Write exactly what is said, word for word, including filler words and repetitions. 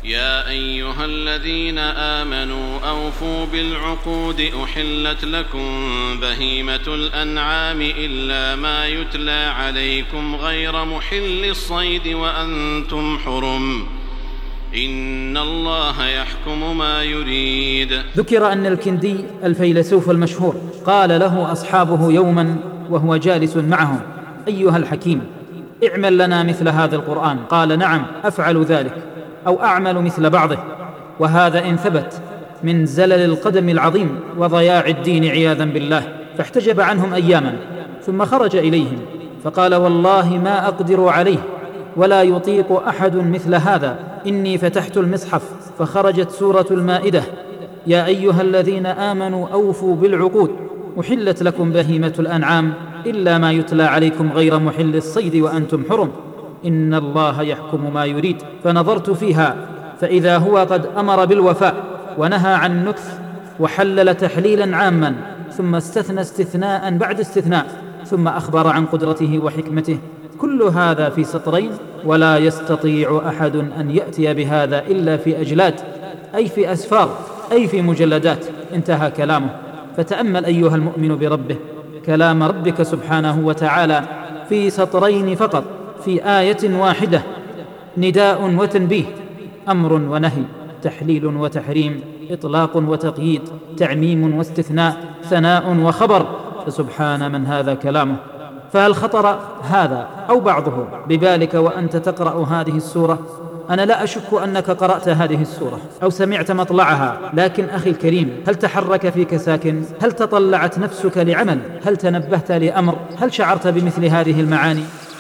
يا أيها الذين آمنوا أوفوا بالعقود أحلت لكم بهيمة الأنعام إلا ما يتلى عليكم غير محل الصيد وأنتم حرم إن الله يحكم ما يريد. ذكر أن الكندي الفيلسوف المشهور قال له أصحابه يوما وهو جالس معهم: أيها الحكيم، اعمل لنا مثل هذا القرآن. قال: نعم، أفعل ذلك أو أعمل مثل بعضه. وهذا إن ثبت من زلل القدم العظيم وضياع الدين عياذا بالله. فاحتجب عنهم أياما ثم خرج إليهم فقال: والله ما أقدر عليه ولا يطيق أحد مثل هذا. إني فتحت المصحف فخرجت سورة المائدة: يا أيها الذين آمنوا أوفوا بالعقود أحلت لكم بهيمة الأنعام إلا ما يتلى عليكم غير محل الصيد وأنتم حرم إن الله يحكم ما يريد. فنظرت فيها فإذا هو قد أمر بالوفاء ونهى عن نكث وحلل تحليلا عاما، ثم استثنى استثناء بعد استثناء، ثم أخبر عن قدرته وحكمته. كل هذا في سطرين، ولا يستطيع أحد أن يأتي بهذا إلا في أجلاد، أي في أسفار، أي في مجلدات. انتهى كلامه. فتأمل أيها المؤمن بربه كلام ربك سبحانه وتعالى في سطرين فقط، في آية واحدة: نداء وتنبيه، أمر ونهي، تحليل وتحريم، إطلاق وتقييد، تعميم واستثناء، ثناء وخبر. فسبحان من هذا كلامه. فهل خطر هذا أو بعضه ببالك وأنت تقرأ هذه السورة؟ أنا لا أشك أنك قرأت هذه السورة أو سمعت مطلعها، لكن أخي الكريم، هل تحرك فيك ساكن؟ هل تطلعت نفسك لعمل؟ هل تنبهت لأمر؟ هل شعرت بمثل هذه المعاني؟